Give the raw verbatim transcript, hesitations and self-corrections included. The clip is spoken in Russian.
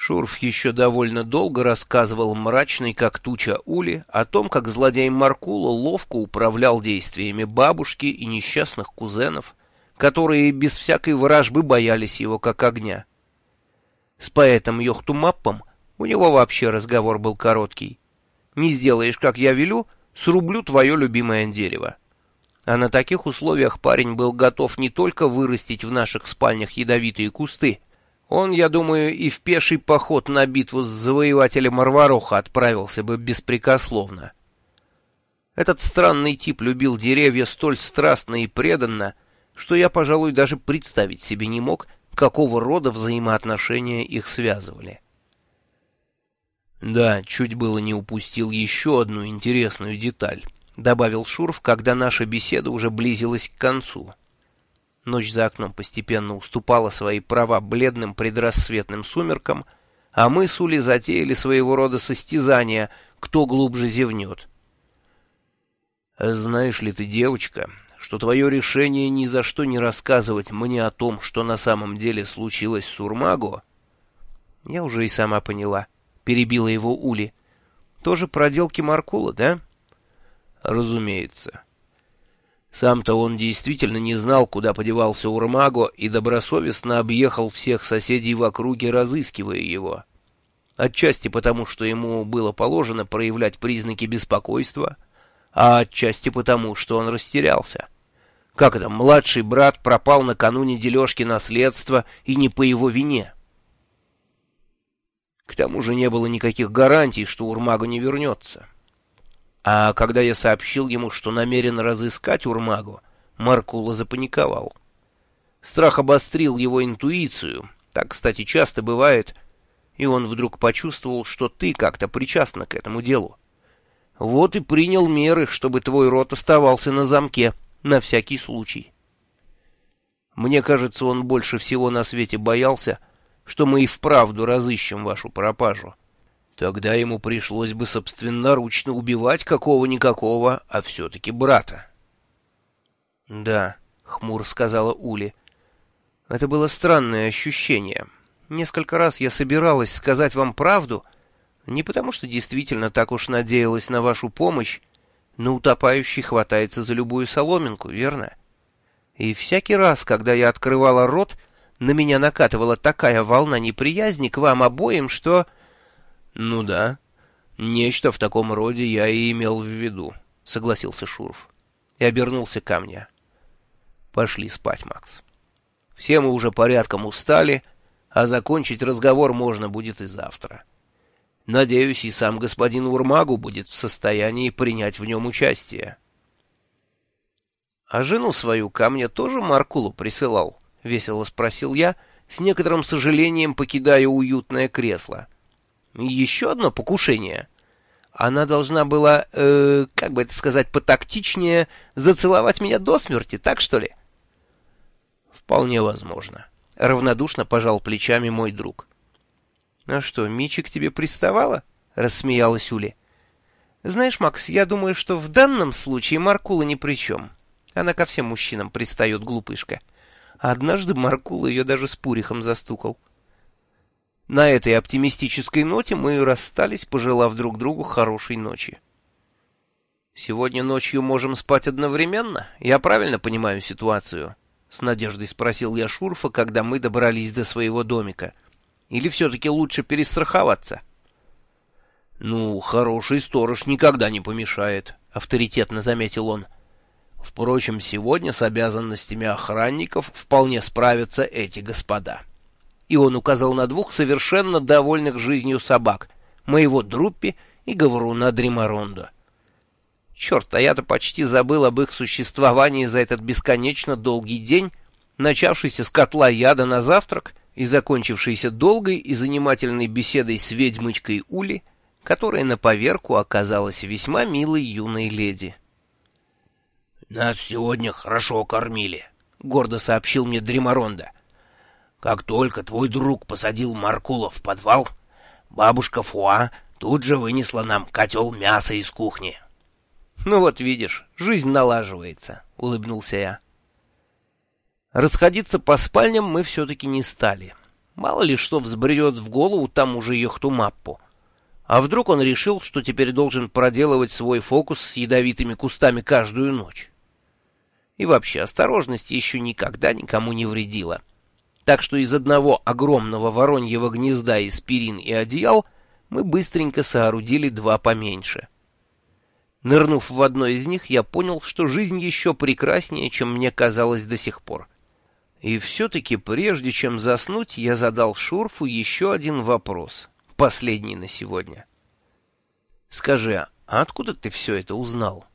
Шурф еще довольно долго рассказывал мрачный, как туча Ули, о том, как злодей Маркула ловко управлял действиями бабушки и несчастных кузенов, которые без всякой вражбы боялись его как огня. С поэтом Йохтумаппом у него вообще разговор был короткий. «Не сделаешь, как я велю, срублю твое любимое дерево». А на таких условиях парень был готов не только вырастить в наших спальнях ядовитые кусты, он, я думаю, и в пеший поход на битву с завоевателем Арвароха отправился бы беспрекословно. Этот странный тип любил деревья столь страстно и преданно, что я, пожалуй, даже представить себе не мог, какого рода взаимоотношения их связывали. «Да, чуть было не упустил еще одну интересную деталь», — добавил Шурф, когда наша беседа уже близилась к концу. Ночь за окном постепенно уступала свои права бледным предрассветным сумеркам, а мы с Улей затеяли своего рода состязания, кто глубже зевнет. «Знаешь ли ты, девочка, что твое решение ни за что не рассказывать мне о том, что на самом деле случилось с Урмаго?» «Я уже и сама поняла», — перебила его Ули. «Тоже проделки Маркула, да?» «Разумеется. Сам-то он действительно не знал, куда подевался Урмаго, и добросовестно объехал всех соседей в округе, разыскивая его. Отчасти потому, что ему было положено проявлять признаки беспокойства, а отчасти потому, что он растерялся. Как это, младший брат пропал накануне дележки наследства, и не по его вине. К тому же не было никаких гарантий, что Урмаго не вернется. А когда я сообщил ему, что намерен разыскать Урмаго, Маркула запаниковал. Страх обострил его интуицию, так, кстати, часто бывает, и он вдруг почувствовал, что ты как-то причастна к этому делу. Вот и принял меры, чтобы твой рот оставался на замке, на всякий случай. Мне кажется, он больше всего на свете боялся, что мы и вправду разыщем вашу пропажу. Тогда ему пришлось бы собственноручно убивать какого-никакого, а все-таки брата. — Да, — хмуро сказала Ули, — это было странное ощущение. Несколько раз я собиралась сказать вам правду, не потому что действительно так уж надеялась на вашу помощь, но утопающий хватается за любую соломинку, верно? И всякий раз, когда я открывала рот, на меня накатывала такая волна неприязни к вам обоим, что... — Ну да, нечто в таком роде я и имел в виду, — согласился Шурф и обернулся ко мне. — Пошли спать, Макс. Все мы уже порядком устали, а закончить разговор можно будет и завтра. Надеюсь, и сам господин Урмагу будет в состоянии принять в нем участие. — А жену свою ко мне тоже Маркулу присылал? — весело спросил я, с некоторым сожалением покидая уютное кресло. Еще одно покушение. Она должна была, э, как бы это сказать потактичнее, зацеловать меня до смерти, так что ли? Вполне возможно. Равнодушно пожал плечами мой друг. А что, Мичи к тебе приставала? Рассмеялась Ули. Знаешь, Макс, я думаю, что в данном случае Маркула ни при чем. Она ко всем мужчинам пристает, глупышка. Однажды Маркула ее даже с Пурихом застукал. На этой оптимистической ноте мы расстались, пожелав друг другу хорошей ночи. «Сегодня ночью можем спать одновременно? Я правильно понимаю ситуацию?» — с надеждой спросил я Шурфа, когда мы добрались до своего домика. «Или все-таки лучше перестраховаться?» «Ну, хороший сторож никогда не помешает», — авторитетно заметил он. «Впрочем, сегодня с обязанностями охранников вполне справятся эти господа». И он указал на двух совершенно довольных жизнью собак, моего Друппи и говоруна Дримаронда. Черт, а я-то почти забыл об их существовании за этот бесконечно долгий день, начавшийся с котла яда на завтрак и закончившийся долгой и занимательной беседой с ведьмочкой Ули, которая на поверку оказалась весьма милой юной леди. «Нас сегодня хорошо кормили», — гордо сообщил мне Дримаронда. «Как только твой друг посадил Маркула в подвал, бабушка Фуа тут же вынесла нам котел мяса из кухни». «Ну вот видишь, жизнь налаживается», — улыбнулся я. Расходиться по спальням мы все-таки не стали. Мало ли что взбредет в голову тому же Йохтумаппу. А вдруг он решил, что теперь должен проделывать свой фокус с ядовитыми кустами каждую ночь? И вообще, осторожность еще никогда никому не вредила. Так что из одного огромного вороньего гнезда из перин и одеял мы быстренько соорудили два поменьше. Нырнув в одно из них, я понял, что жизнь еще прекраснее, чем мне казалось до сих пор. И все-таки, прежде чем заснуть, я задал Шурфу еще один вопрос, последний на сегодня. «Скажи, а откуда ты все это узнал?»